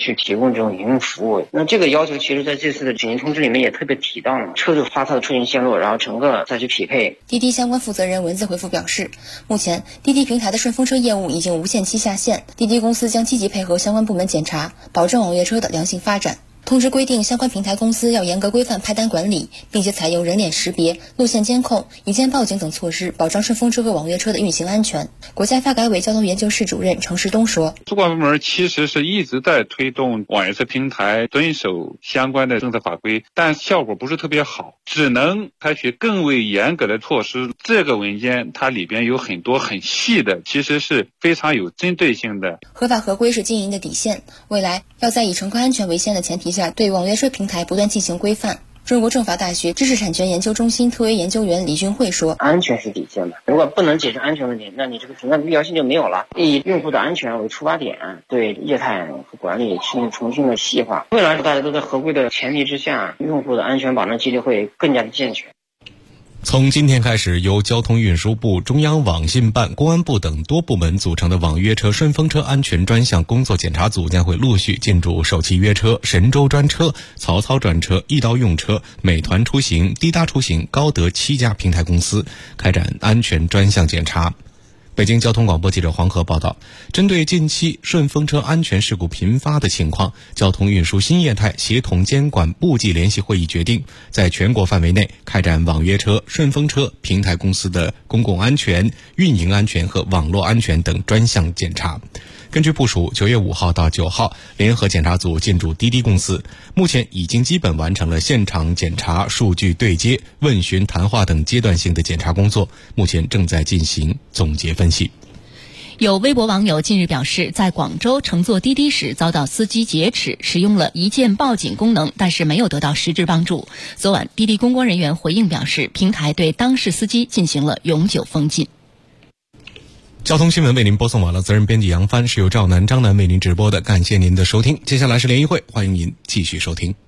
去提供这种营运服务。那这个要求其实在这次的紧急通知里面也特别提到了，车主发他的出行线路，然后乘客再去匹配。 滴滴相关负责人文字回复表示，目前滴滴平台的顺风车业务已经无限期下线，滴滴公司将积极配合相关部门检查，保证网约车的良性发展。通知规定，相关平台公司要严格规范派单管理，并且采用人脸识别、路线监控、一键报警等措施，保障顺风车和网约车的运行安全。国家发改委交通研究室主任程世东说， 主管部门其实是一直在推动网约车平台遵守相关的政策法规，但效果不是特别好，只能采取更为严格的措施。这个文件它里边有很多很细的，其实是非常有针对性的。 合法合规是经营的底线，未来要在以乘客安全为先的前提下，对网约车平台不断进行规范。中国政法大学知识产权研究中心特约研究员李俊慧说， 安全是底线嘛，如果不能解决安全问题，那你这个评判的必要性就没有了。以用户的安全为出发点，对业态和管理进行重新的细化。未来大家都在合规的前提之下，用户的安全保障机制会更加的健全。 从今天开始，由交通运输部、中央网信办、公安部等多部门组成的网约车、顺风车安全专项工作检查组将会陆续进驻首汽约车、神州专车、曹操专车、易到用车、美团出行、滴答出行、高德7家平台公司开展安全专项检查。北京交通广播记者黄河报道，针对近期顺风车安全事故频发的情况，交通运输新业态协同监管部际联席会议决定，在全国范围内开展网约车、顺风车平台公司的公共安全、运营安全和网络安全等专项检查。根据部署，9月5号到9号，联合检查组进驻滴滴公司，目前已经基本完成了现场检查、数据对接、问询、谈话等阶段性的检查工作，目前正在进行总结分析。 有微博网友近日表示，在广州乘坐滴滴时遭到司机劫持，使用了一键报警功能，但是没有得到实质帮助。昨晚，滴滴公关人员回应表示，平台对当事司机进行了永久封禁。 交通新闻为您播送完了，责任编辑杨帆，是由赵楠、张楠为您直播的，感谢您的收听。接下来是联谊会，欢迎您继续收听。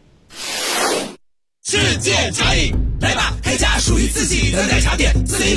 世界茶饮，来吧，开家属于自己的奶茶店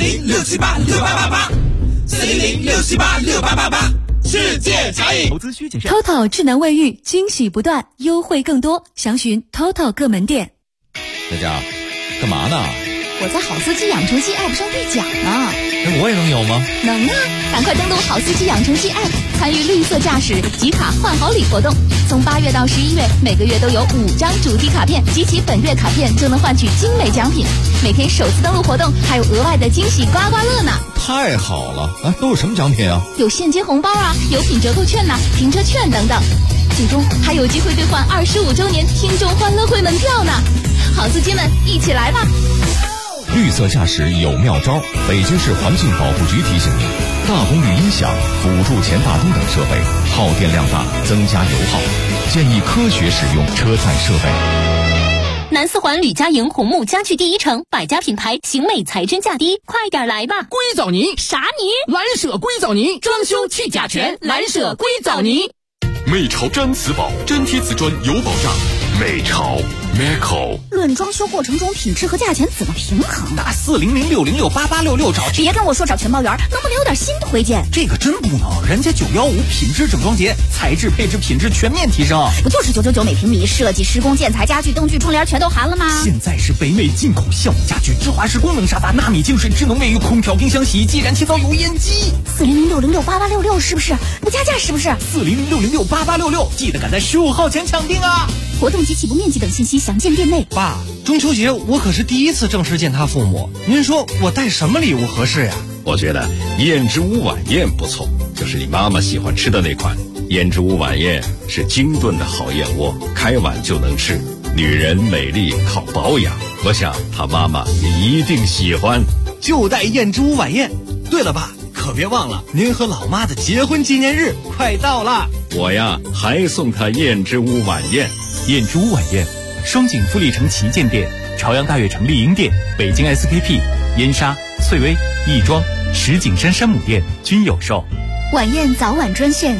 ，400-678-6888，400-678-6888，世界茶饮。 投资需谨慎。TOTO 智能卫浴，惊喜不断，优惠更多，详询 TOTO 各门店。 大家干嘛呢？ 我在好司机养成系 App 上兑奖呢。 我也能有吗？ 能啊！赶快登录好司机养成系 App， 参与绿色驾驶集卡换好礼活动。从8月到11月，每个月都有5张主题卡片，集齐本月卡片就能换取精美奖品。每天首次登录活动还有额外的惊喜刮刮乐呢！ 太好了！都有什么奖品啊？ 有现金红包啊，有品折扣券呐、停车券等等。最终还有机会兑换25周年听众欢乐会门票呢！好司机们，一起来吧！ 绿色驾驶有妙招，北京市环境保护局提醒您：大功率音响、辅助前大灯等设备耗电量大，增加油耗，建议科学使用车载设备。 南四环吕家营红木家具第一城，百家品牌，型美材真价低，快点来吧！ 硅藻泥啥泥？ 蓝舍硅藻泥，装修去甲醛，蓝舍硅藻泥。 美潮毡瓷宝，粘贴瓷砖有保障。美潮 Meco。 论装修过程中品质和价钱怎么平衡？ 打400-606-8866找。 别跟我说找全包圆，能不能有点新推荐？ 这个真不能，人家915品质整装节，材质配置品质全面提升。 不就是999每平米，设计施工建材家具灯具窗帘全都含了吗？ 现在是北美进口橡木家具，芝华士功能沙发，纳米净水智能卫浴，空调冰箱洗衣机，燃气灶油烟机。 400-606-8866是不是？不加价是不是 ？400-606-8866，记得赶在15号前抢定啊！ 活动及起步面积等信息详见店内。 爸，中秋节我可是第一次正式见他父母，您说我带什么礼物合适呀？ 我觉得燕之屋晚宴不错，就是你妈妈喜欢吃的那款。燕之屋晚宴是精炖的好燕窝，开碗就能吃。女人美丽靠保养，我想她妈妈也一定喜欢。 就带燕之屋晚宴。对了，爸，可别忘了您和老妈的结婚纪念日快到了。 我呀，还送她燕之屋晚宴。 燕之屋晚宴，双井富力城旗舰店、朝阳大悦城丽婴店、北京 SKP、燕莎、翠微、亦庄、石景山山姆店均有售。 晚宴早晚专线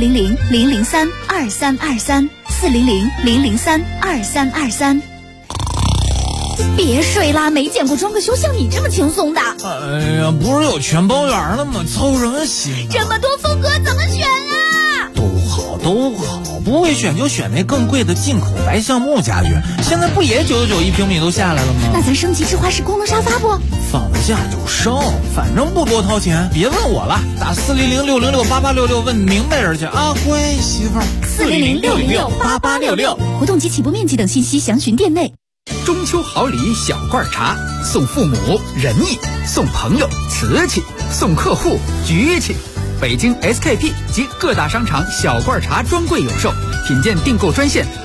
400-003-2323，400-003-2323。别睡啦，没见过装个修像你这么轻松的。 哎呀，不是有全包圆了吗？凑什么心？ 这么多风格怎么选啊？ 都好都好，不会选就选那更贵的进口白橡木家具，现在不也999一平米都下来了吗？ 那咱升级智化式功能沙发不？ 放得下就升，反正不多掏钱，别问我了，打400-606-8866问明白人去啊，乖媳妇儿。 400-606-8866，活动及起步面积等信息详询店内。 中秋好礼小罐茶，送父母仁义，送朋友瓷器，送客户局气。北京 SKP 及各大商场小罐茶专柜有售，品鉴订购专线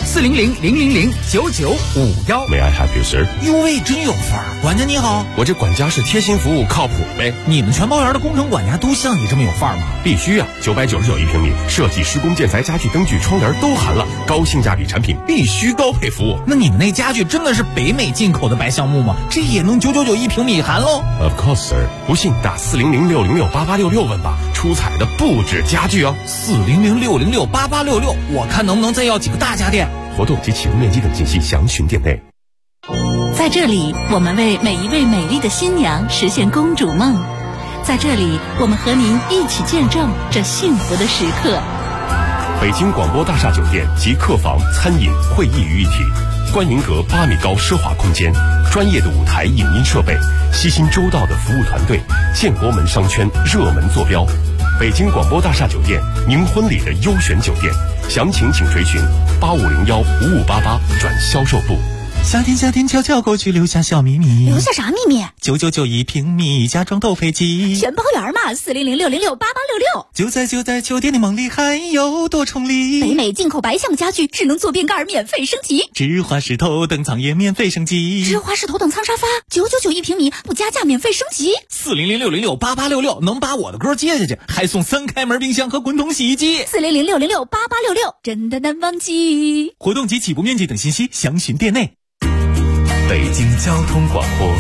400-000-9951。 May I help you, sir？ 哟喂，真有范儿！管家你好， 我这管家是贴心服务，靠谱呗。 你们全包园的工程管家都像你这么有范儿吗？ 必须啊！999一平米，设计、施工、建材、家具、灯具、窗帘都含了，高性价比产品必须高配服务。 那你们那家具真的是北美进口的白橡木吗？这也能999一平米含喽 ？Of course, sir。不信打400-606-8866问吧，出彩的不止家具哦。 400-606-8866，我看能不能再要几个大家电。 活动及起步面积等信息详询店内。 在这里，我们为每一位美丽的新娘实现公主梦。在这里，我们和您一起见证这幸福的时刻。 北京广播大厦酒店集客房、餐饮、会议于一体，观云阁8米高奢华空间，专业的舞台影音设备，悉心周到的服务团队，建国门商圈热门坐标。北京广播大厦酒店，您婚礼的优选酒店，详情请垂询8501-5588转销售部。 夏天悄悄过去，留下小秘密。 留下啥秘密 ？999一平米，家装都配齐， 全包圆嘛。400-606-8866， 就在酒店的梦里，还有多重礼。 北美进口白橡木家具，智能坐便盖免费升级， 智化式头等舱也免费升级， 智化式头等舱沙发999一平米，不加价免费升级。 400-606-8866能把我的歌接下去，还送3开门冰箱和滚筒洗衣机。 400-606-8866，真的难忘记。 活动及起步面积等信息详询店内。 北京交通广播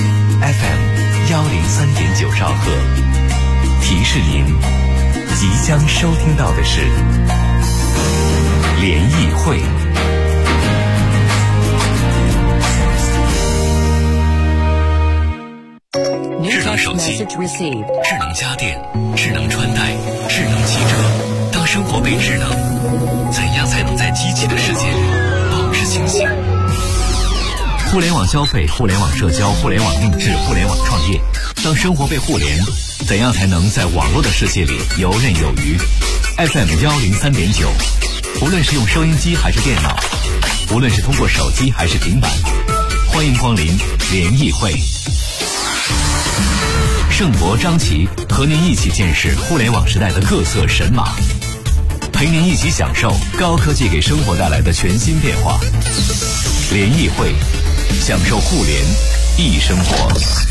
FM 103.9兆赫，提示您即将收听到的是联谊会。智能手机、智能家电、智能穿戴、智能汽车。当生活被智能，怎样才能在机器的世界里保持清醒？互联网消费、互联网社交、互联网定制、互联网创业。当生活被互联，怎样才能在网络的世界里游刃有余？ FM 103.9，无论是用收音机还是电脑，无论是通过手机还是平板，欢迎光临联谊会。盛博、张琪和您一起见识互联网时代的各色神马，陪您一起享受高科技给生活带来的全新变化。联谊会，享受互联易生活。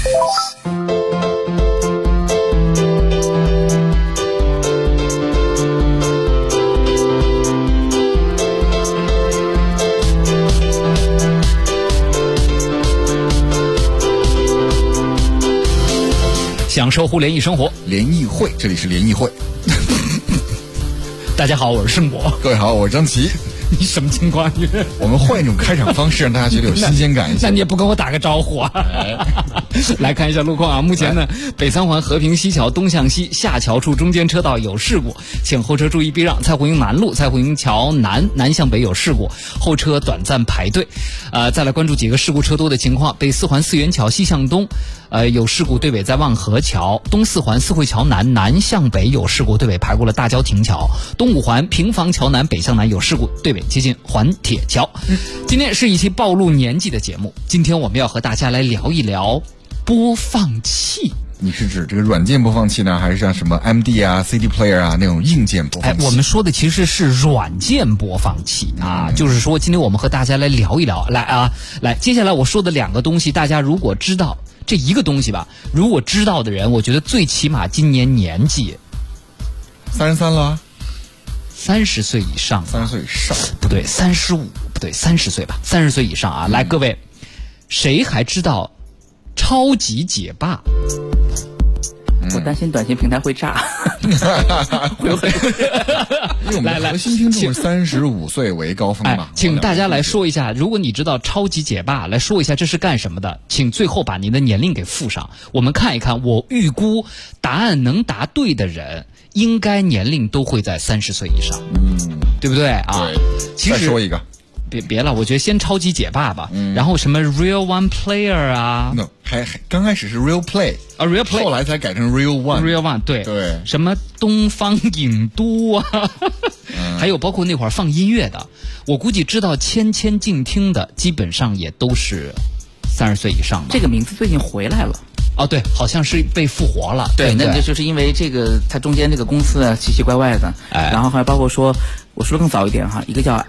享受互联易生活， 联谊会，这里是联谊会。 大家好，我是盛博。 各位好，我是张琪。 你什么情况？ 我们换一种开场方式，让大家觉得有新鲜感一些。 那你也不跟我打个招呼啊？来看一下路况啊。目前呢，北三环和平西桥东向西下桥处中间车道有事故，请后车注意避让。蔡湖营南路蔡湖营桥南向北有事故，后车短暂排队。再来关注几个事故车多的情况。北四环四元桥西向东，有事故对尾在望河桥；东四环四惠桥南向北有事故对尾排过了大郊亭桥；东五环平房桥南北向南有事故对尾接近环铁桥。今天是一期暴露年纪的节目，今天我们要和大家来聊一聊播放器。 你是指这个软件播放器呢，还是像什么 MD 啊、CD player 啊那种硬件播放器？ 我们说的其实是软件播放器啊，就是说今天我们和大家来聊一聊。来，接下来我说的两个东西，大家如果知道这一个东西吧，如果知道的人，我觉得最起码今年年纪 33了 ，30岁以上 ，30岁以上不对，35不对，30岁吧，30岁以上啊。来，各位，谁还知道超级解霸？ 我担心短信平台会炸。 因为我们的核心听众是35岁为高峰嘛。 请大家来说一下，如果你知道超级解霸，来说一下这是干什么的，请最后把您的年龄给附上，我们看一看，我预估答案能答对的人应该年龄都会在30岁以上，对不对啊？ 对， 其实再说一个。 别了，我觉得先超级解霸吧，然后什么 Real One Player 啊， 还刚开始是 Real Play 啊 Real Play， 后来才改成 Real One。Real One 对，什么东方影都啊，还有包括那会儿放音乐的，我估计知道千千静听的，基本上也都是30岁以上的。 这个名字最近回来了。 哦，对，好像是被复活了。 对，那就是因为这个，它中间这个公司啊奇奇怪怪的，然后还包括说，我说更早一点哈，一个叫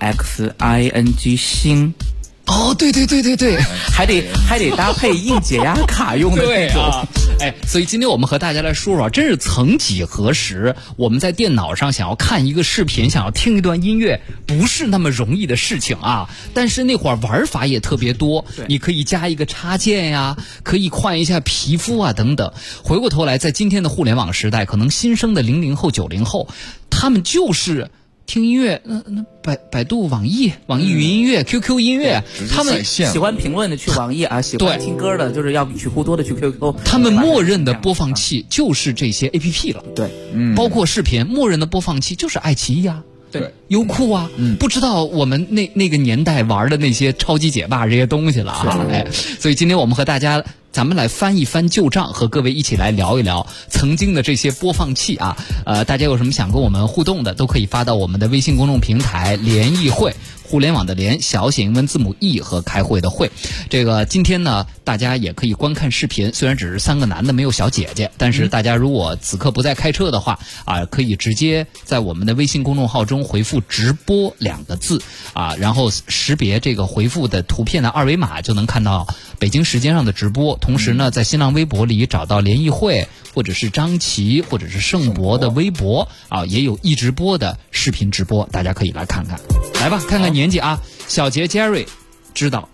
XING 星。 哦，对， 还得搭配硬解压卡用的那种。 所以今天我们和大家来说说，真是曾几何时，我们在电脑上想要看一个视频，想要听一段音乐，不是那么容易的事情啊。但是那会儿玩法也特别多，你可以加一个插件呀，可以换一下皮肤啊等等。回过头来，在今天的互联网时代，可能新生的00后、90后，他们就是听音乐，百度、网易云音乐、QQ 音乐，他们喜欢评论的去网易啊，喜欢听歌的就是要曲库多的去 QQ。 他们默认的播放器就是这些 APP 了， 对， 包括视频，默认的播放器就是爱奇艺啊， 对， 优酷啊，不知道我们那个年代玩的那些超级解霸这些东西了啊，所以今天我们和大家。咱们来翻一翻旧账，和各位一起来聊一聊曾经的这些播放器啊。大家有什么想跟我们互动的，都可以发到我们的微信公众平台联谊会，互联网的联，小写英文字母 E 和开会的会。这个今天呢，大家也可以观看视频，虽然只是3个男的没有小姐姐，但是大家如果此刻不在开车的话啊，可以直接在我们的微信公众号中回复直播2个字啊，然后识别这个回复的图片的2维码，就能看到北京时间上的直播。同时呢，在新浪微博里找到联谊会或者是张琪或者是盛博的微博啊，也有一直播的视频直播，大家可以来看看。来吧，看看年纪啊，小杰 Jerry 知道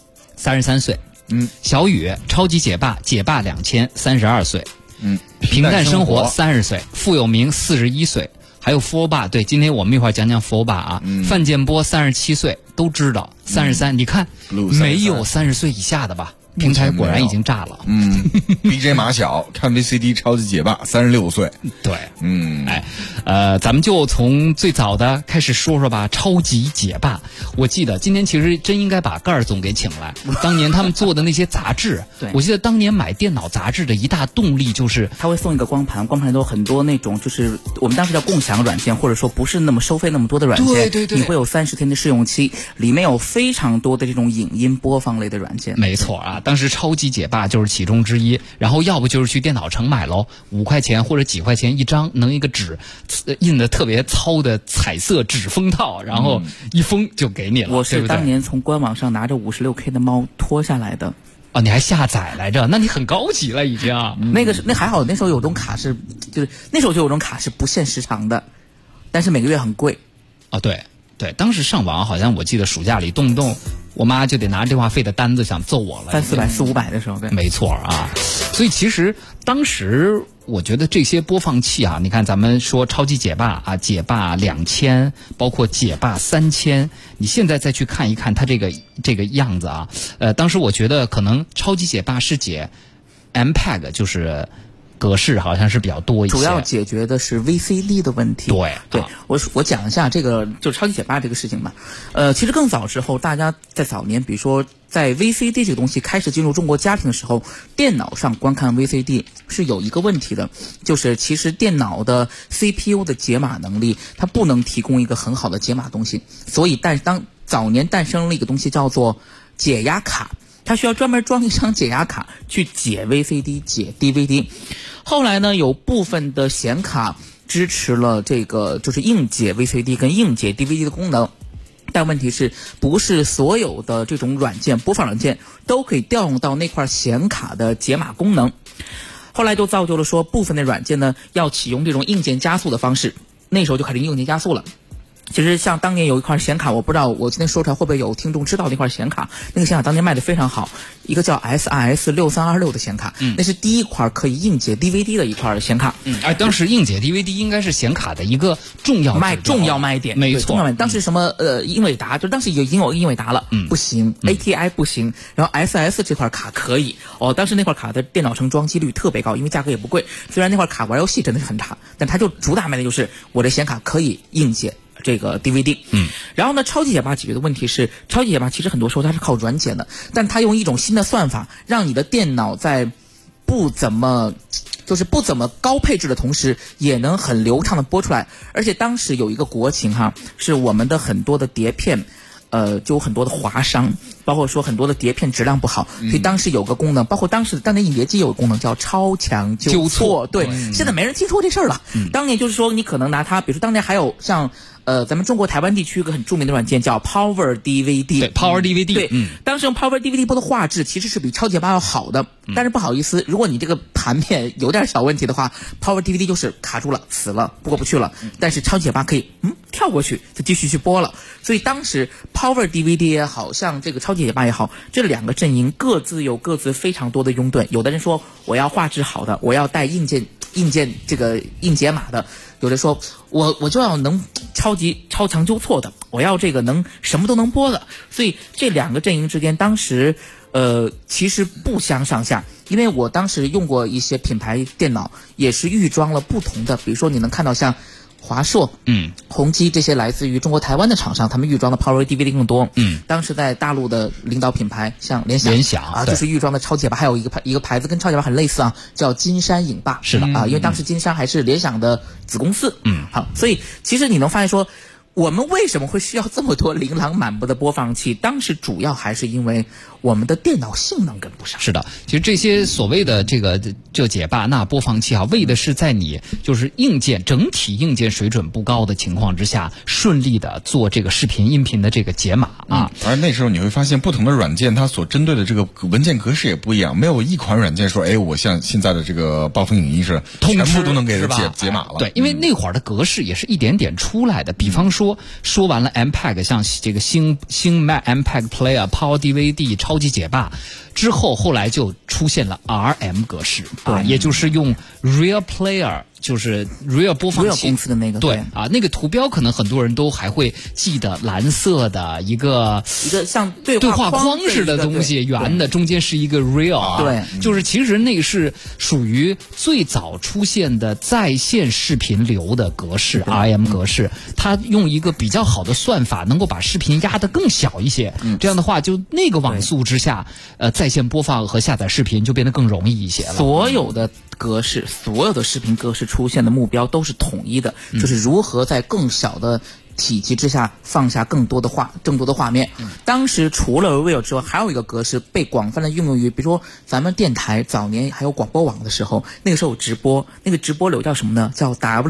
33岁，小雨超级解霸2000 32岁，平淡生活30岁，傅有明41岁，还有 Four 爸，对，今天我们一会儿讲讲 Four 爸啊，范建波37岁，都知道33，你看没有30岁以下的吧？平台果然已经炸了。 BJ 马小看 VCD 超级解霸36岁。 对，咱们就从最早的开始说说吧。超级解霸，我记得今天其实真应该把盖儿总给请来。当年他们做的那些杂志， 对， 我记得当年买电脑杂志的一大动力就是他会送一个光盘，光盘都有很多那种就是我们当时叫共享软件，或者说不是那么收费那么多的软件。 对， 你会有30天的试用期，里面有非常多的这种影音播放类的软件。 没错啊。当时超级解霸就是其中之一，然后要不就是去电脑城买喽，5块钱或者几块钱一张，能一个纸印的特别糙的彩色纸封套，然后一封就给你了。 我是当年从官网上拿着56K 的猫拖下来的。 哦，你还下载来着？那你很高级了已经。 那还好，那时候有种卡是，就是那时候就有种卡是不限时长的，但是每个月很贵。 哦，对，当时上网好像我记得暑假里动不动我妈就得拿电话费的单子想揍我了 ，300-400、400-500的时候，对， 没错啊。所以其实当时我觉得这些播放器啊，你看咱们说超级解霸啊，解霸2000，包括解霸3000，你现在再去看一看它这个样子啊，当时我觉得可能超级解霸是解 MPEG， 就是格式好像是比较多一些， 主要解决的是 VCD 的问题。 对， 我讲一下这个就是超级解霸这个事情吧。其实更早之后，大家在早年，比如说在 VCD 这个东西开始进入中国家庭的时候，电脑上观看 VCD 是有一个问题的，就是其实电脑的 CPU 的解码能力，它不能提供一个很好的解码东西，所以当早年诞生了一个东西叫做解压卡。它需要专门装一张解压卡去解 VCD、解 DVD。后来呢，有部分的显卡支持了这个就是硬解 VCD 跟硬解 DVD 的功能，但问题是不是所有的这种软件播放软件都可以调用到那块显卡的解码功能？后来就造就了说部分的软件呢要启用这种硬件加速的方式，那时候就开始硬件加速了。 其实像当年有一块显卡，我不知道我今天说出来会不会有听众知道那块显卡，那个显卡当年卖的非常好，一个叫 SRS6326 的显卡，那是第一块可以硬解 DVD 的一块显卡。 当时硬解 DVD 应该是显卡的一个重要卖点，没错。 当时什么英伟达，就当时已经有英伟达了，不行，ATI 不行，然后 SS 这块卡可以当时那块卡的电脑城装机率特别高，因为价格也不贵，虽然那块卡玩游戏真的是很差，但它就主打卖的就是我的显卡可以硬解这个 DVD。然后呢，超级解霸解决的问题是，超级解霸其实很多时候它是靠软件的，但它用一种新的算法，让你的电脑在不怎么高配置的同时，也能很流畅的播出来。而且当时有一个国情是我们的很多的碟片就有很多的划伤，包括说很多的碟片质量不好，所以当时有个功能，包括当年影碟机有个功能叫超强纠错。对，现在没人听说这事儿了。当年就是说你可能拿它，比如说当年还有像咱们中国台湾地区一个很著名的软件叫 Power DVD。 对 ，Power DVD。 对，当时用 Power DVD 播的画质其实是比超级解霸要好的，但是不好意思，如果你这个盘面有点小问题的话 ，Power DVD 就是卡住了，死了，过不去了。但是超级解霸可以跳过去，就继续去播了。所以当时 Power DVD 也好像这个超级解霸也好，这两个阵营各自有各自非常多的拥趸。有的人说我要画质好的，我要带硬件这个硬解码的。有的说我就要能超强纠错的，我要这个能什么都能播的。所以这两个阵营之间当时其实不相上下。因为我当时用过一些品牌电脑，也是预装了不同的，比如说你能看到像华硕、宏基这些来自于中国台湾的厂商，他们预装的 Power DVD 更多。当时在大陆的领导品牌像联想就是预装的超级解霸，还有一个牌子跟超级解霸很类似叫金山影霸。 是的因为当时金山还是联想的子公司。好，所以其实你能发现说，我们为什么会需要这么多琳琅满目的播放器？当时主要还是因为我们的电脑性能跟不上。 是的，其实这些所谓的这解霸那播放器为的是在你就是整体硬件水准不高的情况之下，顺利的做这个视频音频的这个解码而那时候你会发现，不同的软件它所针对的这个文件格式也不一样，没有一款软件说，我像现在的这个暴风影音似的，全部都能给它解码了。 对，因为那会儿的格式也是一点点出来的。比方说完了 MPEG， 像这个星 Mac MPEG Player、Power DVD、超级解霸之后来就出现了 RM 格式也就是用 Real Player， 就是 Real 播放器公司的那个。 对那个图标可能很多人都还会记得，蓝色的一个像对话框似的东西，圆的，中间是一个 Real。 对， 就是其实那个是属于最早出现的在线视频流的格式 RM 格式，它用一个比较好的算法能够把视频压得更小一些。这样的话，就那个网速之下，在线播放和下载视频就变得更容易一些了。 所有的视频格式出现的目标都是统一的，就是如何在更小的体积之下放下更多的画面。当时除了 Real 之外，还有一个格式被广泛的应用于，比如说咱们电台早年还有广播网的时候，那个时候有直播，那个直播流叫什么呢？叫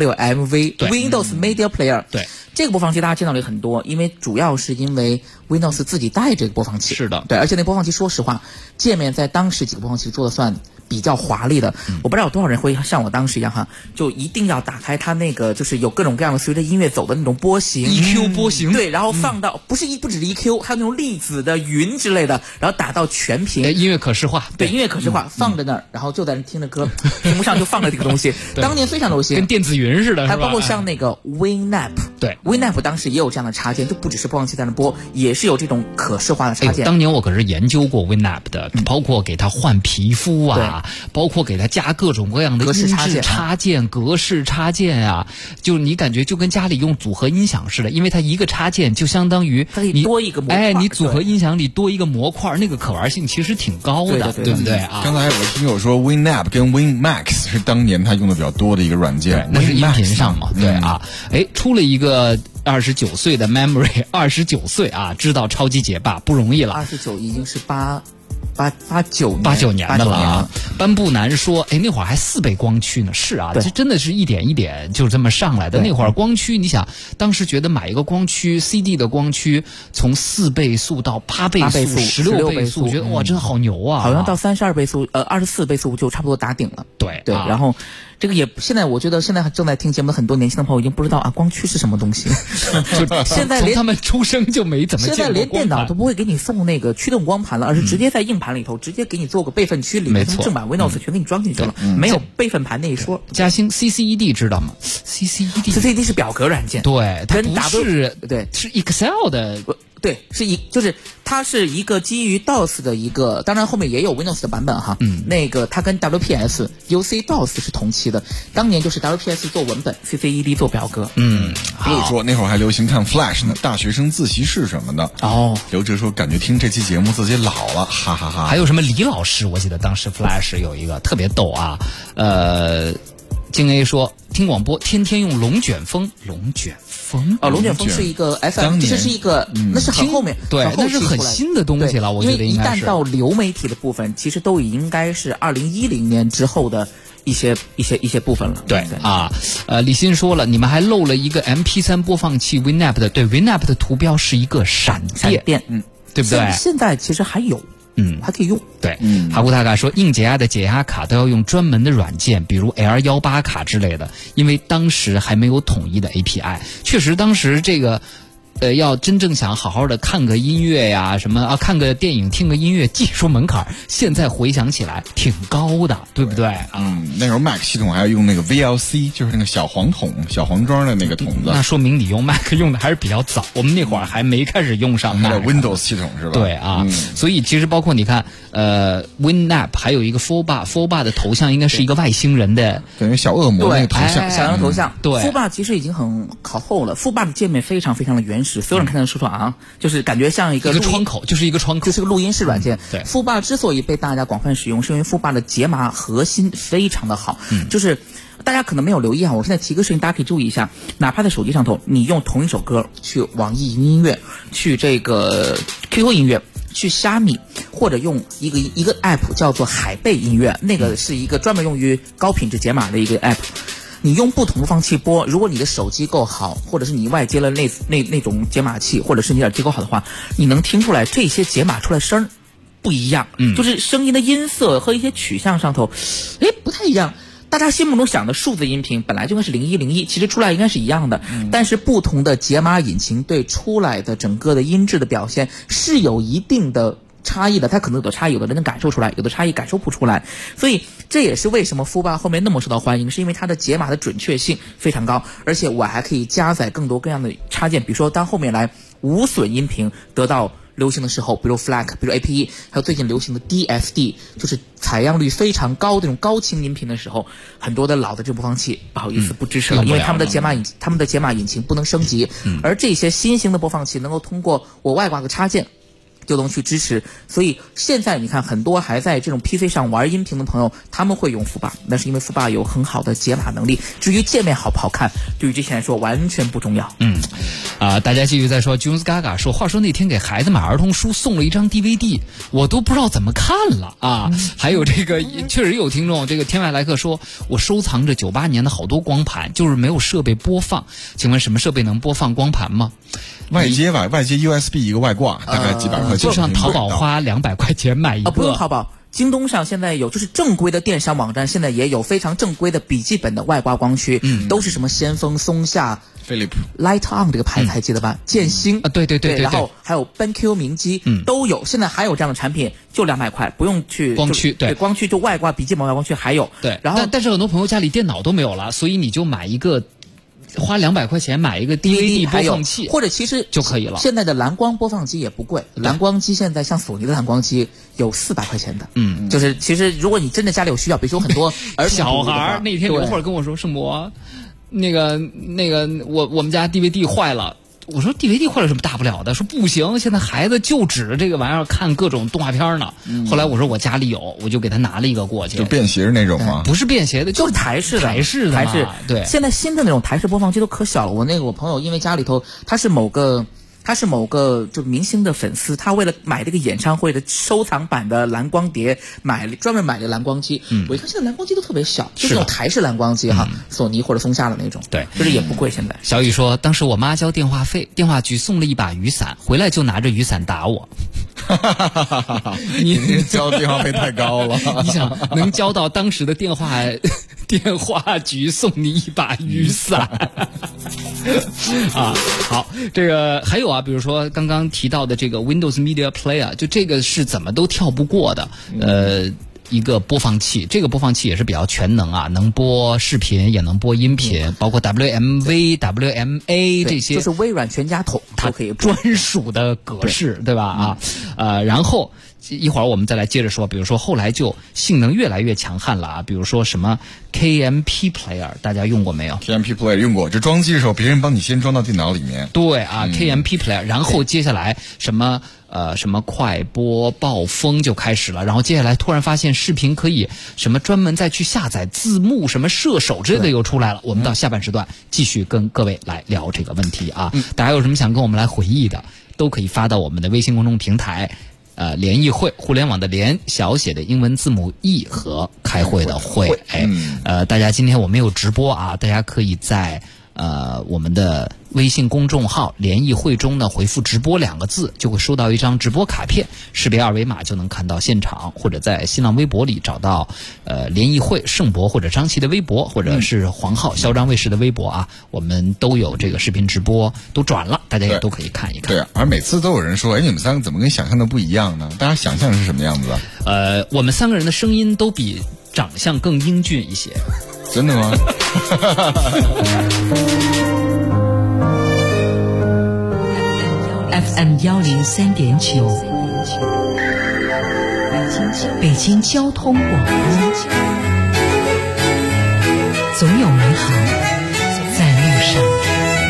WMV Windows Media Player。 对， 这个播放器大家见到的很多，主要是因为 Windows 自己带这个播放器。 是的， 对，而且那播放器说实话，界面在当时几个播放器做的算比较华丽的。我不知道有多少人会像我当时一样就一定要打开它那个就是有各种各样的随着音乐走的那种波形 EQ 波形。 对，然后放到不只是 EQ， 还有那种粒子的云之类的，然后打到全屏。 音乐可视化。 对，音乐可视化放在那儿，然后就在那听着歌，屏幕上就放着这个东西。当年非常流行， 跟电子云似的， 还包括像那个 Winamp。 对 ，Winamp 当时也有这样的插件，就不只是播放器在那播，也是有这种可视化的插件。 当年我可是研究过 Winamp 的，包括给它换皮肤包括给它加各种各样的音质插件、格式插件就你感觉就跟家里用组合音响似的，因为它一个插件就相当于你多一个模块。 你组合音响里多一个模块，那个可玩性其实挺高的，对不对刚才还有个听友说 Winamp 跟 WinMax 是当年他用的比较多的一个软件， 那是音频上嘛。对出了一个29岁的 Memory， 29岁知道超级解霸不容易了。 29已经是89 年的了班布南说那会儿还4倍光驱呢。是这真的是一点一点就这么上来的。那会儿光驱，你想当时觉得买一个光驱 CD 的光驱从4倍速到8倍速、16倍速，觉得哇真好牛啊！ 好像到32倍速、24倍速就差不多打顶了。 对然后这个也现在我觉得现在正在听节目的很多年轻的朋友已经不知道啊光驱是什么东西，现在连他们出生就没怎么见过。 现在连电脑都不会给你送那个驱动光盘了，而是直接在硬盘里头直接给你做个备份区，里面正版 Windows 全给你装进去了，没有备份盘那一说。 嘉兴 CCED 知道吗 ？CCED 是表格软件， 对，它不是对， 是 Excel 的。 对，就是它是一个基于 DOS 的一个，当然后面也有 Windows 的版本哈。那个它跟 WPS、UC DOS 是同期的，当年就是 WPS 做文本 ，CCED 做表格。 所以说那会儿还流行看 Flash 呢，大学生自习室什么的。刘哲说感觉听这期节目自己老了，哈哈哈。 还有什么李老师，我记得当时 Flash 有一个特别逗啊，京 A 说听广播天天用龙卷风龙卷风是一个 FM， 这是一个那是很后面， 对，那是很新的东西了，我觉得应该是。 一旦到流媒体的部分，其实都应该是2010年之后的一些部分了。 对啊，李欣说了，你们还漏了一个 MP3 播放器 Winamp 的，对 Winamp 的图标是一个闪电，对不对？ 现在其实还有。还可以用。 对，哈古塔卡说，硬解压的解压卡都要用专门的软件，比如 L18卡之类的，因为当时还没有统一的 API。确实，当时这个。要真正想好好的看个音乐呀，什么啊，看个电影，听个音乐，技术门槛现在回想起来挺高的，对不对？ 那时候 Mac 系统还要用那个 VLC， 就是那个小黄桶、小黄装的那个桶子。 那说明你用 Mac 用的还是比较早，我们那会儿还没开始用上 Mac。 Windows 系统是吧？ 对啊，所以其实包括你看，Winamp 还有一个 Foobar 的头像应该是一个外星人的， 等于小恶魔那个头像， 小人头像。 对 ，Foobar 其实已经很靠后了，Foobar 的界面非常非常的原始。所有人看到说啊，就是感觉像一个窗口，就是一个窗口， 就是个录音室软件。 对 ，Foobar 之所以被大家广泛使用，是因为 Foobar 的解码核心非常的好。就是大家可能没有留意啊，我现在提个事情，大家可以注意一下。哪怕在手机上头，你用同一首歌去网易云音乐，去这个 QQ 音乐，去虾米，或者用一个 app 叫做海贝音乐，那个是一个专门用于高品质解码的一个 app。你用不同播放器播，如果你的手机够好，或者是你外接了那种解码器，或者是你点接够好的话，你能听出来这些解码出来声不一样，就是声音的音色和一些取向上头，不太一样。大家心目中想的数字音频本来就应该是0101，其实出来应该是一样的，但是不同的解码引擎对出来的整个的音质的表现是有一定的差异的，它可能有的差异，有的人能感受出来，有的差异感受不出来，所以这也是为什么Foobar后面那么受到欢迎，是因为它的解码的准确性非常高，而且我还可以加载更多各样的插件，比如说当后面来无损音频得到流行的时候，比如 FLAC， 比如 APE， 还有最近流行的 DFD， 就是采样率非常高的这种高清音频的时候，很多的老的这播放器不好意思不支持了，因为他们的解码引擎不能升级，而这些新型的播放器能够通过我外挂个插件就能去支持，所以现在你看很多还在这种 PC 上玩音频的朋友，他们会用Foobar，那是因为Foobar有很好的解码能力。至于界面好不好看，对于这些来说完全不重要。 大家继续在说 Jones Gaga 说，话说那天给孩子买儿童书送了一张 DVD， 我都不知道怎么看了啊。还有这个确实有听众，这个天外来客说，我收藏着98年的好多光盘，就是没有设备播放，请问什么设备能播放光盘吗？ 外接 USB 一个外挂，大概几百块钱， 就上淘宝花200块钱买一个。 不用淘宝，京东上现在有，就是正规的电商网站现在也有非常正规的笔记本的外挂光驱，都是什么先锋、松下、 飞利浦、 Light On 这个牌子还记得吧？建新啊，对， 然后还有 BenQ 明基，都有。现在还有这样的产品，就200块，不用去光驱，对， 光驱就外挂笔记本外光驱还有。 对， 然后但是很多朋友家里电脑都没有了，所以你就买一个。花200块钱买一个 DVD 播放器， 或者其实就可以了。 现在的蓝光播放机也不贵，蓝光机现在像索尼的蓝光机有400块钱的。就是其实如果你真的家里有需要，比如说很多儿童小孩那天有一会儿跟我说，圣博，那个我们家 DVD 坏了。我说 DVD 坏了什么大不了的？说不行，现在孩子就指着这个玩意儿看各种动画片呢。后来我说我家里有，我就给他拿了一个过去。 就便携那种吗？ 不是便携的， 就是台式的。 对， 现在新的那种台式播放机都可小了。我朋友因为家里头他是某个就明星的粉丝，他为了买这个演唱会的收藏版的蓝光碟，专门买了蓝光机。我一看现在蓝光机都特别小，就是那种台式蓝光机哈，索尼或者松下的那种。 对， 就是也不贵。现在小雨说，当时我妈交电话费，电话局送了一把雨伞，回来就拿着雨伞打我。 你交电话费太高了。 你想能交到当时的电话局送你一把雨伞啊？好，这个还有啊，比如说刚刚提到的这个 Windows Media Player， 就这个是怎么都跳不过的，一个播放器，这个播放器也是比较全能啊，能播视频也能播音频，包括 WMV、WMA 这些， 就是微软全家桶它可以专属的格式，对吧？然后一会儿我们再来接着说，比如说后来就性能越来越强悍了啊，比如说什么 KMP Player， 大家用过没有 ？KMP Player 用过，这装机的时候别人帮你先装到电脑里面。 对啊，KMP Player， 然后接下来什么快播、暴风就开始了，然后接下来突然发现视频可以什么专门再去下载字幕，什么射手之类的又出来了。我们到下半时段继续跟各位来聊这个问题啊，大家有什么想跟我们来回忆的，都可以发到我们的微信公众平台。联谊会，互联网的联，小写的英文字母 E 和开会的会。大家今天我们有直播啊，大家可以在我们的微信公众号联谊会中呢回复直播2个字，就会收到一张直播卡片，识别2维码就能看到现场，或者在新浪微博里找到联谊会盛博或者张琪的微博，或者是黄浩嚣张卫视的微博啊，我们都有这个视频直播都转了，大家也都可以看一看。 对，而每次都有人说，你们3个怎么跟想象的不一样呢？大家想象是什么样子的？ 我们3个人的声音都比长相更英俊一些。 真的吗 ？FM 103.9，北京交通广播，总有美好在路上。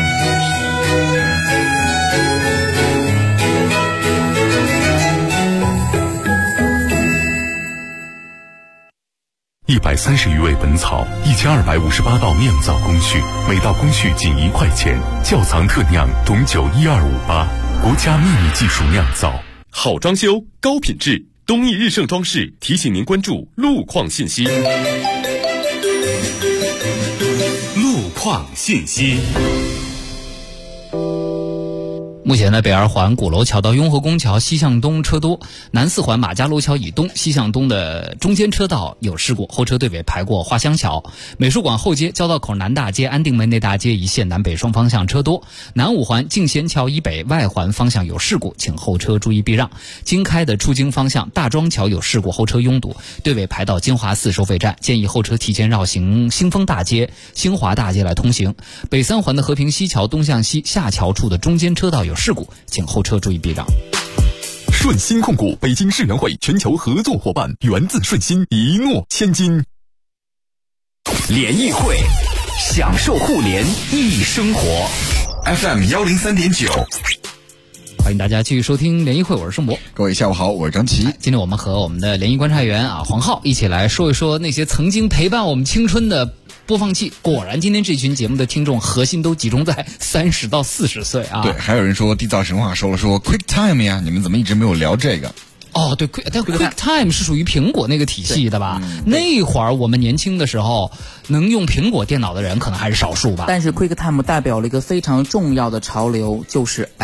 130余味本草，1258道酿造工序，每道工序仅1块钱。窖藏特酿董酒12588，国家秘密技术酿造， 好装修，高品质。东义日盛装饰提醒您关注路况信息。路况信息。 目前呢，北2环鼓楼桥到雍和宫桥西向东车多，南4环马家楼桥以东西向东的中间车道有事故，后车队尾排过花乡桥。美术馆后街交道口南大街、安定门内大街一线南北双方向车多。南5环静贤桥以北外环方向有事故，请后车注意避让。京开的出京方向大庄桥有事故，后车拥堵，队尾排到金华4收费站，建议后车提前绕行兴丰大街、兴华大街来通行。北3环的和平西桥东向西下桥处的中间车道有事故，请后车注意避让。 顺鑫控股北京世园会全球合作伙伴，源自顺鑫，一诺千金。 联谊会，享受互联易生活。FM 103.9， 欢迎大家继续收听联谊会，我是盛博。 各位下午好，我是张琪。 今天我们和我们的联谊观察员黄浩一起来说一说那些曾经陪伴我们青春的播放器。果然今天这群节目的听众核心都集中在30到40岁啊。 对，还有人说缔造神话说 QuickTime 呀，你们怎么一直没有聊这个？ 哦，对，但 QuickTime 是属于苹果那个体系的吧？那会儿我们年轻的时候，能用苹果电脑的人可能还是少数吧。 但是 QuickTime 代表了一个非常重要的潮流，就是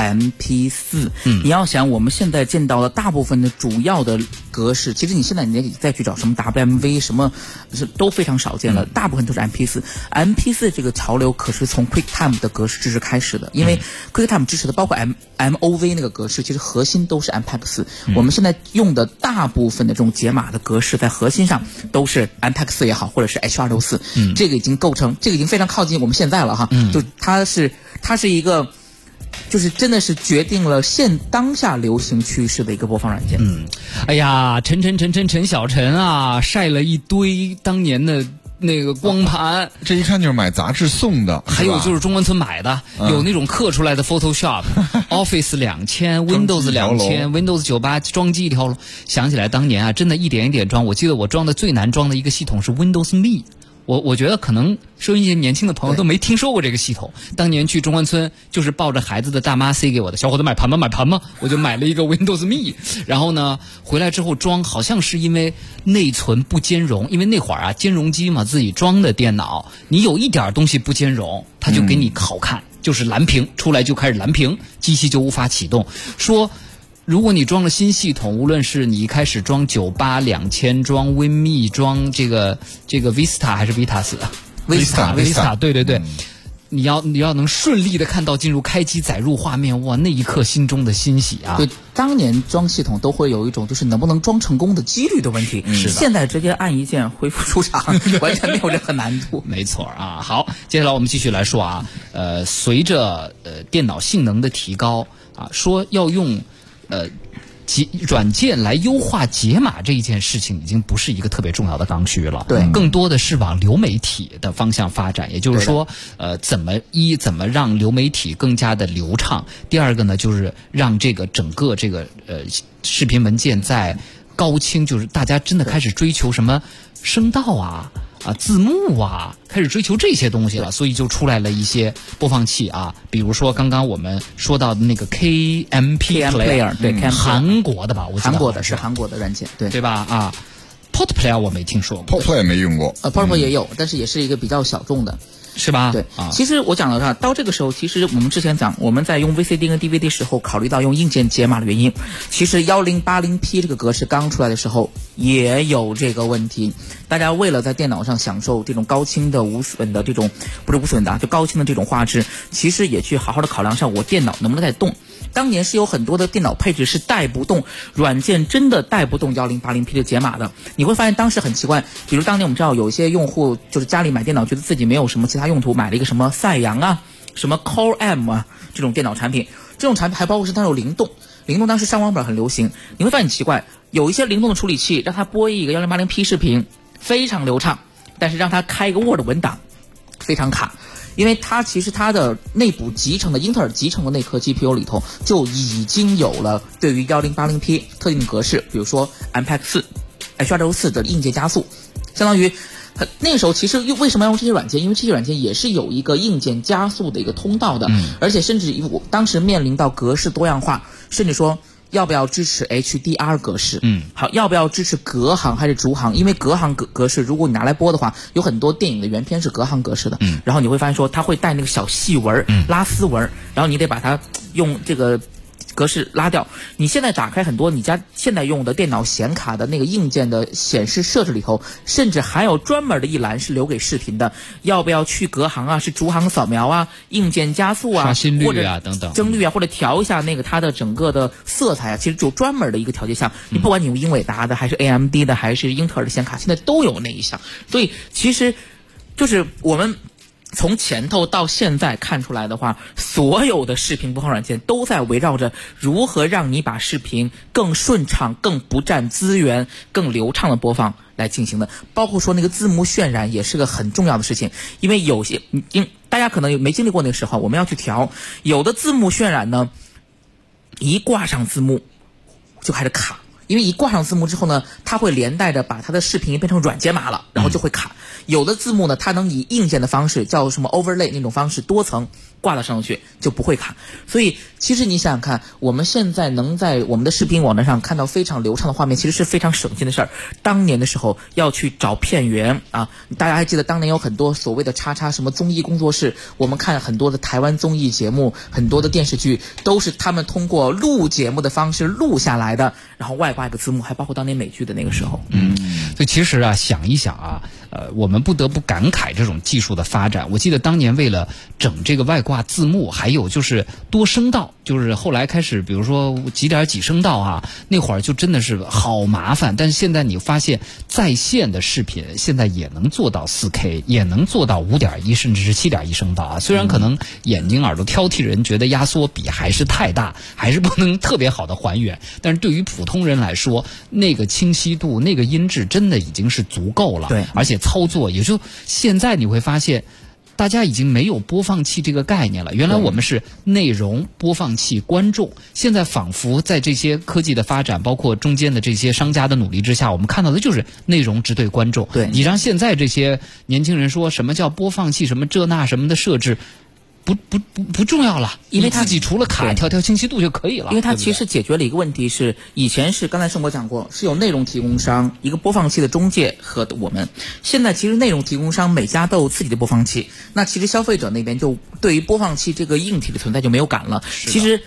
MP4。你要想，我们现在见到的大部分的主要的格式，其实你现在你再去找什么 WMV 什么，都非常少见了，大部分都是 MP4。MP4 这个潮流可是从 QuickTime 的格式支持开始的，因为 QuickTime 支持的包括 MOV 那个格式，其实核心都是 MPEG-4。我们现在用的大部分的这种解码的格式，在核心上都是 MPEG-4 也好，或者是 H.264。这个已经构成，这个已经非常靠近我们现在了哈。就它是一个，就是真的是决定了当下流行趋势的一个播放软件。 哎呀，陈小陈啊，晒了一堆当年的那个光盘， 这一看就是买杂志送的。 还有就是中关村买的，有那种刻出来的 Photoshop Office 2000 Windows 2000 Windows 98装机一条龙。想起来当年啊，真的一点一点装。我记得我装的最难装的一个系统是 Windows Me。我觉得可能收音机年轻的朋友都没听说过这个系统。当年去中关村，就是抱着孩子的大妈塞给我的，小伙子买盘吗？我就买了一个 Windows Me。然后呢，回来之后装，好像是因为内存不兼容，因为那会儿啊，兼容机嘛，自己装的电脑，你有一点东西不兼容，它就给你好看，就是蓝屏出来就开始蓝屏，机器就无法启动。说如果你装了新系统，无论是你一开始装982000，装 WinMe， 装这个 Vista 还是 Vista， 对。你要能顺利的看到进入开机载入画面，哇，那一刻心中的欣喜啊！ 对，当年装系统都会有一种就是能不能装成功的几率的问题， 是的。 现在直接按一键恢复出厂，完全没有任何难度。 没错啊。好，接下来我们继续来说啊，随着电脑性能的提高啊，说要用软件来优化解码这一件事情已经不是一个特别重要的刚需了， 对， 更多的是往流媒体的方向发展。也就是说，怎么让流媒体更加的流畅？第二个呢，就是让这个整个这个视频文件在高清，就是大家真的开始追求什么声道啊、字幕啊，开始追求这些东西了，所以就出来了一些播放器啊，比如说刚刚我们说到的那个 KMP Player， 对， 韩国的吧，我记得是韩国的软件， 对吧？啊 ，Port Player 我没听说过 ，Port Player 没用过 ，Port Player 也有，但是也是一个比较小众的。 是吧？ 对，其实我讲到这儿，到这个时候，其实我们之前讲，我们在用 VCD 跟 DVD 时候，考虑到用硬件解码的原因，其实1080p 这个格式刚出来的时候也有这个问题。大家为了在电脑上享受这种高清的无损的这种，不是无损的，就高清的这种画质，其实也去好好的考量上我电脑能不能再动。当年是有很多的电脑配置是带不动，软件真的带不动1080p 的解码的。你会发现当时很奇怪，比如当年我们知道有一些用户就是家里买电脑觉得自己没有什么其他用途，买了一个什么赛扬啊、什么 Core M 啊这种电脑产品，这种产品还包括是它有灵动当时上网本很流行。你会发现很奇怪，有一些灵动的处理器让它播一个1080p 视频非常流畅，但是让它开一个 Word 文档非常卡。因为它其实它的内部集成的英特尔集成的那颗 GPU 里头就已经有了对于1080p 特定的格式，比如说 MPEG-4、H264 的硬件加速，相当于那个时候其实为什么要用这些软件？因为这些软件也是有一个硬件加速的一个通道的，而且甚至我当时面临到格式多样化，甚至说要不要支持 HDR 格式？好，要不要支持隔行还是逐行？因为隔行格式，如果你拿来播的话，有很多电影的原片是隔行格式的。然后你会发现说，它会带那个小细纹、拉丝纹，然后你得把它用这个格式拉掉。你现在打开很多你家现在用的电脑显卡的那个硬件的显示设置里头，甚至还有专门的一栏是留给视频的，要不要去隔行啊，是逐行扫描啊，硬件加速啊， 刷新率啊等等， 帧率啊，或者调一下那个它的整个的色彩啊，其实就专门的一个调节项。你不管你用英伟达的还是 AMD 的还是英特尔的显卡，现在都有那一项。所以其实就是我们从前头到现在看出来的话，所有的视频播放软件都在围绕着如何让你把视频更顺畅、更不占资源、更流畅的播放来进行的。包括说那个字幕渲染也是个很重要的事情，因为有些大家可能没经历过那个时候，我们要去调，有的字幕渲染呢，一挂上字幕就开始卡。因为一挂上字幕之后呢，它会连带着把它的视频变成软解码了，然后就会卡。有的字幕呢，它能以硬件的方式，叫什么 overlay 那种方式，多层挂了上去就不会卡。所以其实你想想看，我们现在能在我们的视频网站上看到非常流畅的画面，其实是非常省心的事儿。当年的时候要去找片源啊，大家还记得当年有很多所谓的叉叉什么综艺工作室，我们看很多的台湾综艺节目，很多的电视剧都是他们通过录节目的方式录下来的，然后外挂一个字幕，还包括当年美剧的那个时候。 所以其实啊，想一想啊，我们不得不感慨这种技术的发展。我记得当年为了整这个外挂字幕，还有就是多声道，就是后来开始比如说几点几声道啊，那会儿就真的是好麻烦。但是现在你发现在线的视频现在也能做到 4K， 也能做到 5.1 甚至是 7.1 声道啊。虽然可能眼睛耳朵挑剔人觉得压缩比还是太大，还是不能特别好的还原，但是对于普通人来说，那个清晰度那个音质真的已经是足够了。 对， 而且操作也就现在你会发现大家已经没有播放器这个概念了。原来我们是内容、播放器、观众，现在仿佛在这些科技的发展，包括中间的这些商家的努力之下，我们看到的就是内容直对观众。 对， 你让现在这些年轻人说什么叫播放器，什么这那什么的设置，不重要了，因为自己除了卡调清晰度就可以了。 因为它其实解决了一个问题是，以前是刚才盛博讲过，是有内容提供商、一个播放器的中介和我们。现在其实内容提供商每家都有自己的播放器，那其实消费者那边就对于播放器这个硬体的存在就没有感了。其实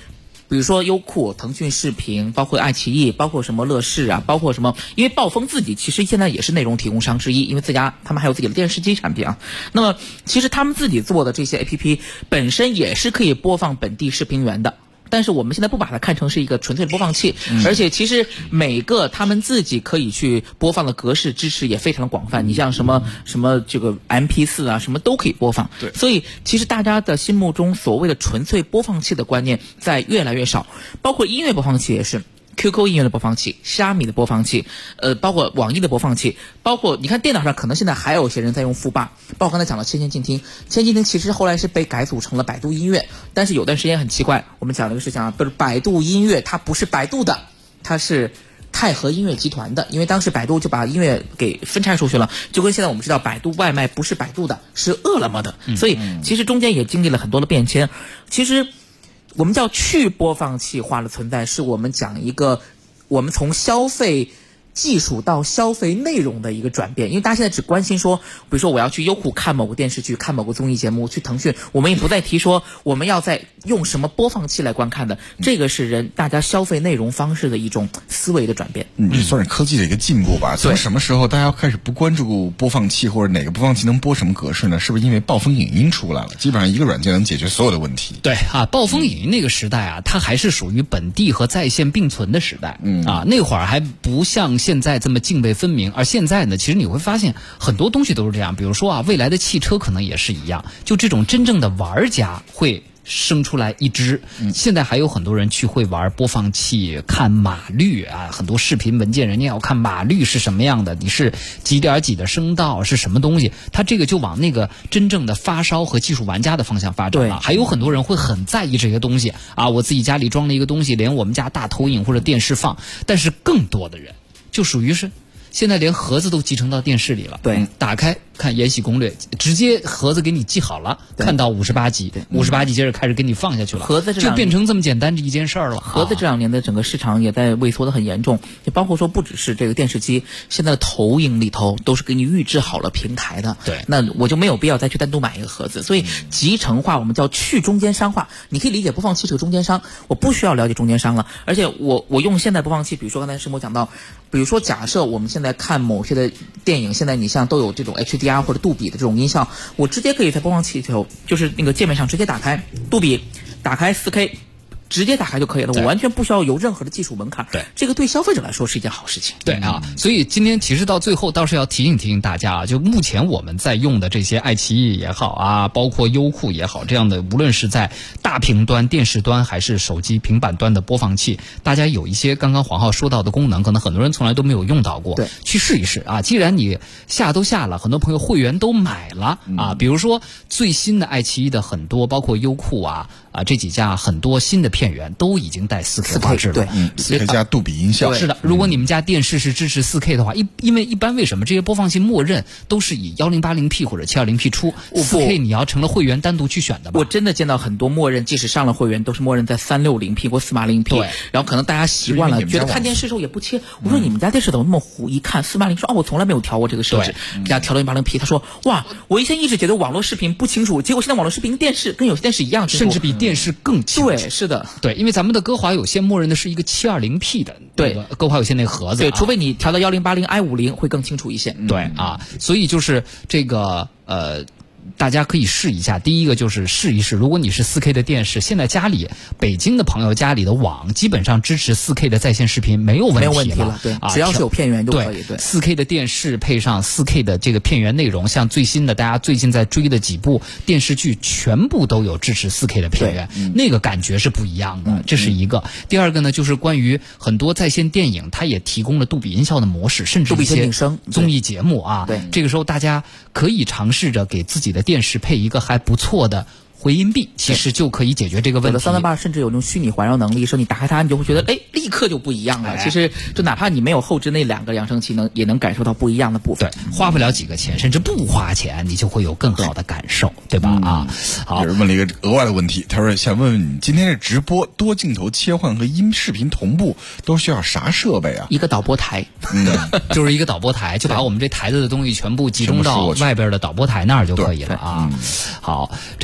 比如说优酷、腾讯视频，包括爱奇艺，包括什么乐视啊，包括什么，因为暴风自己其实现在也是内容提供商之一，因为他们还有自己的电视机产品啊。那么其实他们自己做的这些 APP 本身也是可以播放本地视频源的。但是我们现在不把它看成是一个纯粹的播放器，而且其实每个他们自己可以去播放的格式支持也非常的广泛。你像什么这个 MP4 啊，什么都可以播放。对，所以其实大家的心目中所谓的纯粹播放器的观念在越来越少，包括音乐播放器也是。QQ 音乐的播放器，虾米的播放器，包括网易的播放器，包括你看电脑上可能现在还有些人在用富爸，包括刚才讲的千静听，千静听其实后来是被改组成了百度音乐，但是有段时间很奇怪，我们讲了一个事情啊，就是百度音乐它不是百度的，它是泰和音乐集团的，因为当时百度就把音乐给分拆出去了，就跟现在我们知道百度外卖不是百度的，是饿了么的，所以其实中间也经历了很多的变迁。其实我们叫去播放器化的存在，是我们讲一个我们从消费技术到消费内容的一个转变。因为大家现在只关心说，比如说我要去优酷看某个电视剧，看某个综艺节目，去腾讯，我们也不再提说我们要在用什么播放器来观看的，这个是大家消费内容方式的一种思维的转变。 这算是科技的一个进步吧。从什么时候大家开始不关注播放器，或者哪个播放器能播什么格式呢？是不是因为暴风影音出来了？基本上一个软件能解决所有的问题。 对啊，暴风影音那个时代啊，它还是属于本地和在线并存的时代。那会儿还不像现在这么泾渭分明。而现在呢，其实你会发现很多东西都是这样。比如说啊，未来的汽车可能也是一样，就这种真正的玩家会生出来一支。现在还有很多人去会玩播放器，看码率啊，很多视频文件人家要看码率是什么样的，你是几点几的声道是什么东西，他这个就往那个真正的发烧和技术玩家的方向发展了。还有很多人会很在意这些东西啊，我自己家里装了一个东西，连我们家大投影或者电视放，但是更多的人就属于是现在连盒子都集成到电视里了。对，打开看《延禧攻略》，直接盒子给你记好了，看到58集，58集接着开始给你放下去了，盒子就变成这么简单这一件事儿了。 盒子这2年的整个市场也在萎缩的很严重，就包括说不只是这个电视机，现在的投影里头都是给你预制好了平台的。对，那我就没有必要再去单独买一个盒子，所以集成化我们叫去中间商化。你可以理解播放器是个中间商，我不需要了解中间商了，而且我用现在播放器，比如说刚才师母讲到，比如说假设我们现在看某些的电影，现在你像都有这种 HDR 或者杜比的这种音效，我直接可以在播放器里头，就是那个界面上直接打开杜比，打开 4K， 直接打开就可以了，我完全不需要有任何的技术门槛。对，这个对消费者来说是一件好事情。 对啊，所以今天其实到最后倒是要提醒大家啊，就目前我们在用的这些爱奇艺也好啊，包括优酷也好，这样的无论是在大屏端、电视端还是手机、平板端的播放器，大家有一些刚刚黄浩说到的功能，可能很多人从来都没有用到过，对，去试一试啊。既然你下都下了，很多朋友会员都买了啊，比如说最新的爱奇艺的很多，包括优酷啊这几家很多新的片源都已经带 4K 画质了， 对，4K 加杜比音效。 是的，如果你们家电视是支持 4K 的话，因为一般为什么这些播放器默认都是以 1080P 或者 720P 出 4K 你要成了会员单独去选的吧？ 我真的见到很多默认，即使上了会员都是默认在360P 或480P， 对，然后可能大家习惯了，觉得看电视的时候也不切。我说你们家电视怎么那么糊？一看480，说我从来没有调过这个设置，给他调到1080P， 他说哇，我以前一直觉得网络视频不清楚，结果现在网络视频电视跟有些电视一样清楚， 甚至比电视更清楚。 对，是的， 对，因为咱们的歌华有线默认的是一个 720P 的，对，歌华有线那个盒子， 对，除非你调到1080i50会更清楚一些。 对啊，所以就是这个大家可以试一下。第一个就是试一试，如果你是 4K 的电视，现在家里北京的朋友家里的网基本上支持 4K 的在线视频没有问题了， 对，只要是有片源就可以。对 ，4K 的电视配上 4K 的这个片源内容，像最新的大家最近在追的几部电视剧，全部都有支持 4K 的片源，那个感觉是不一样的。这是一个。第二个呢，就是关于很多在线电影，它也提供了杜比音效的模式，甚至一些综艺节目啊。对，这个时候大家可以尝试着给自己的电视配一个还不错的回音壁，其实就可以解决这个问题。 338甚至有那种虚拟环绕能力，说你打开它，你就会觉得立刻就不一样了。其实就哪怕你没有后置那2个扬声器，也能感受到不一样的部分。 对，花不了几个钱，甚至不花钱，你就会有更好的感受，对吧？啊，好。 有人问了一个额外的问题，他说想问问你，今天的直播多镜头切换和视频同步都需要啥设备啊？ 一个导播台， 就是一个导播台，就把我们这台子的东西全部集中到外边的导播台那儿就可以了啊。好，这个。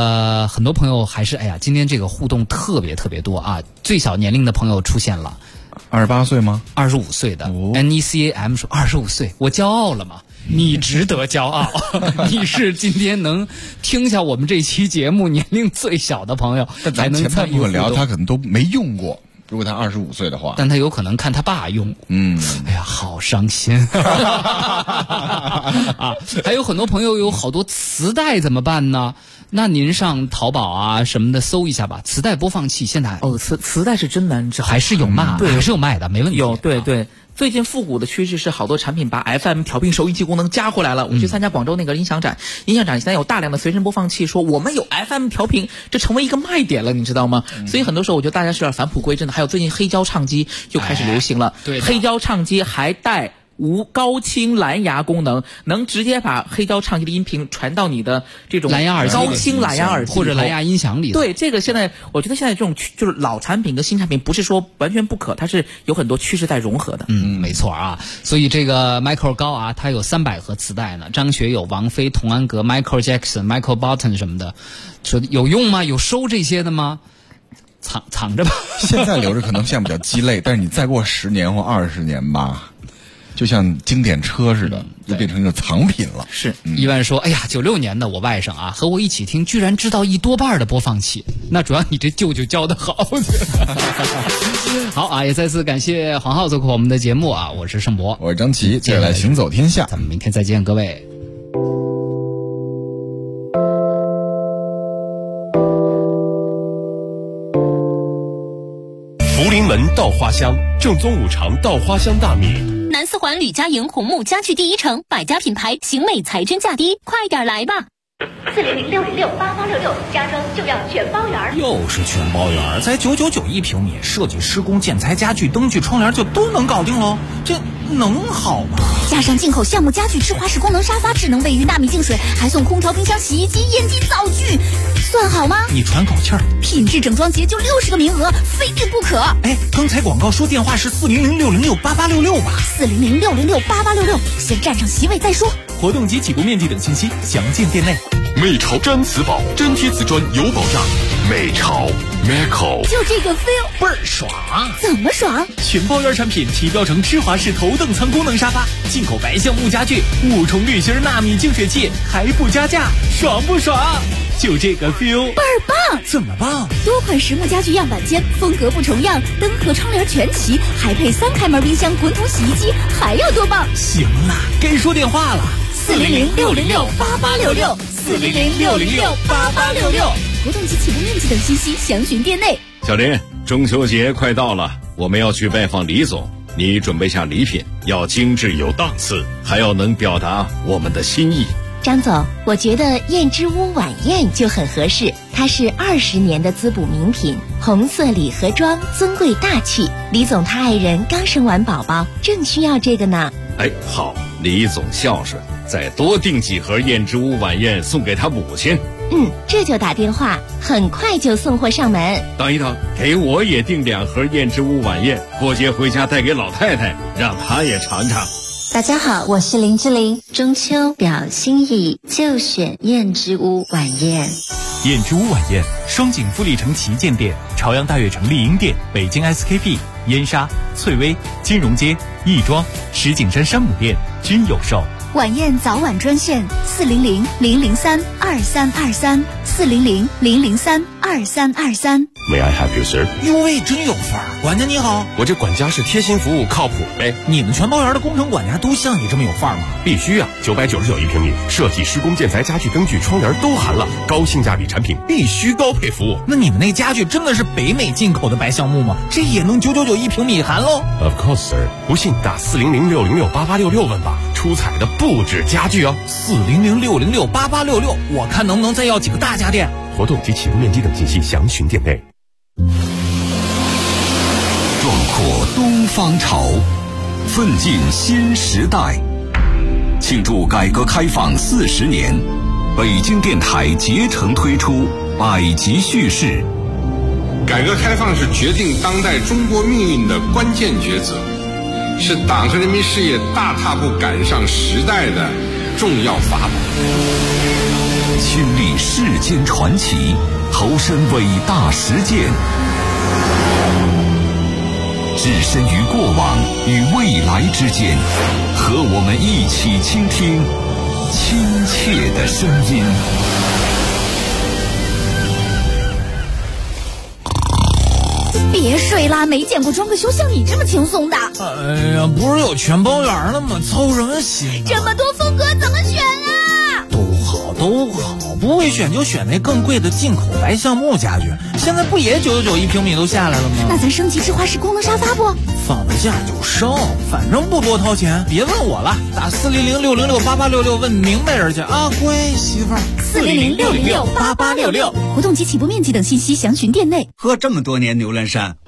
很多朋友还是今天这个互动特别多啊！最小年龄的朋友出现了 ，28岁吗 ？25岁的NECAM 说25岁，我骄傲了吗？你值得骄傲，你是今天能听下我们这期节目年龄最小的朋友，还能参与互动。 聊他可能都没用过。如果他25岁的话， 但他有可能看他爸用。哎呀，好伤心啊！还有很多朋友有好多磁带怎么办呢？那您上淘宝啊什么的搜一下吧，磁带播放器现在磁带是真难找， 还是有卖，还是有卖的，没问题。 有对。最近复古的趋势是好多产品把 FM 调频收音器功能加回来了。我去参加广州那个音响展现在有大量的随身播放器，说我们有 FM 调频，这成为一个卖点了，你知道吗？所以很多时候我觉得大家是有点返璞归真的。还有最近黑胶唱机又开始流行了， 对， 黑胶唱机还带无高清蓝牙功能，能直接把黑胶唱机的音频传到你的这种蓝牙耳机、 高清蓝牙耳机或者蓝牙音响里。 对，这个我觉得现在这种就是老产品跟新产品不是说完全不可，它是有很多趋势在融合的。 没错啊。所以这个 Michael 高啊，他有300盒磁带呢。张学友、王菲、童安格、Michael Jackson、Michael Bolton 什么的，说有用吗？有收这些的吗？藏着吧。 现在留着可能现在比较鸡肋，但是你再过10年或20年吧。就像经典车似的，就变成一个藏品了。 是， 一万说：“哎呀，96年的我外甥啊，和我一起听，居然知道1多半的播放器。那主要你这舅舅教的好。”好啊，也再次感谢黄浩做客我们的节目啊！我是盛博， 我是张琪，接下来行走天下， 咱们明天再见，各位。 福临门稻花香，正宗5常稻花香大米。 南四环吕家营红木家具第一城，百家品牌，行美才真价低，快点来吧！400-606-8866，家装就要全包圆。 又是全包圆，才999一平米，设计、施工、建材、家具、灯具、窗帘就都能搞定喽，这能好吗？ 加上进口橡木家具、智华式功能沙发、智能卫浴、纳米净水，还送空调、冰箱、洗衣机、烟机、灶具，算好吗？ 你喘口气儿。 品质整装节就60个名额，非遇不可。 哎，刚才广告说电话是400-606-8866吧 ？400-606-8866，先占上席位再说。 活动及起步面积等信息详见店内。 美潮粘瓷宝，粘贴瓷砖有保障。美潮 Macau， 就这个 feel 倍儿爽。 怎么爽？ 全包圆产品提标成芝华士头等舱功能沙发，进口白橡木家具，5重滤芯纳米净水器，还不加价，爽不爽？就这个 feel 倍儿棒。 怎么棒？ 多款实木家具样板间，风格不重样，灯和窗帘全齐，还配3开门冰箱、滚筒洗衣机，还要多棒？ 行了，该说电话了。 400-606-8866，400-606-8866。活动及起步面积等信息详询店内。 小林，中秋节快到了，我们要去拜访李总，你准备下礼品，要精致有档次，还要能表达我们的心意。 张总，我觉得燕之屋晚宴就很合适，它是20年的滋补名品，红色礼盒装，尊贵大气。李总他爱人刚生完宝宝，正需要这个呢。 哎，好，李总孝顺，再多订几盒燕之屋晚宴送给他母亲。 这就打电话，很快就送货上门。 等一等，给我也订2盒燕之屋晚宴，过节回家带给老太太，让她也尝尝。 大家好，我是林志玲。中秋表心意，就选燕之屋晚宴。 燕之屋晚宴，双井富力城旗舰店、朝阳大悦城丽婴店、北京 SKP、燕莎、翠微、金融街、亦庄、石景山山姆店均有售。 晚宴早晚专线400-003-2323，400-003-2323。 May I help you, sir？ 哟喂，真有范儿！管家你好， 我这管家是贴心服务，靠谱呗。 你们全包圆的工程管家都像你这么有范儿吗？ 必须啊！999一平米，设计、施工、建材、家具、灯具、窗帘都含了，高性价比产品必须高配服务。 那你们那家具真的是北美进口的白橡木吗？这也能999一平米含喽 ？Of course, sir。不信打400-606-8866问吧，出彩的不止家具哦。 400-606-8866，我看能不能再要几个大家电。 活动及起步面积等信息详询店内。 壮阔东方潮，奋进新时代。庆祝改革开放40年，北京电台竭诚推出百集叙事。 改革开放是决定当代中国命运的关键抉择，是党和人民事业大踏步赶上时代的重要法宝。 亲历世间传奇，投身伟大实践，置身于过往与未来之间，和我们一起倾听亲切的声音。 别睡啦，没见过装个修像你这么轻松的。 哎呀，不是有全包圆了吗？操什么心？ 这么多风格怎么选啊？ 都好，不会选就选那更贵的进口白橡木家具，现在不也999一平米都下来了吗？ 那咱升级智化式功能沙发不？ 放得下就上，反正不多掏钱，别问我了，打400-606-8866问明白人去啊，乖媳妇儿。 400-606-8866，活动及起步面积等信息详询店内。 喝这么多年牛栏山，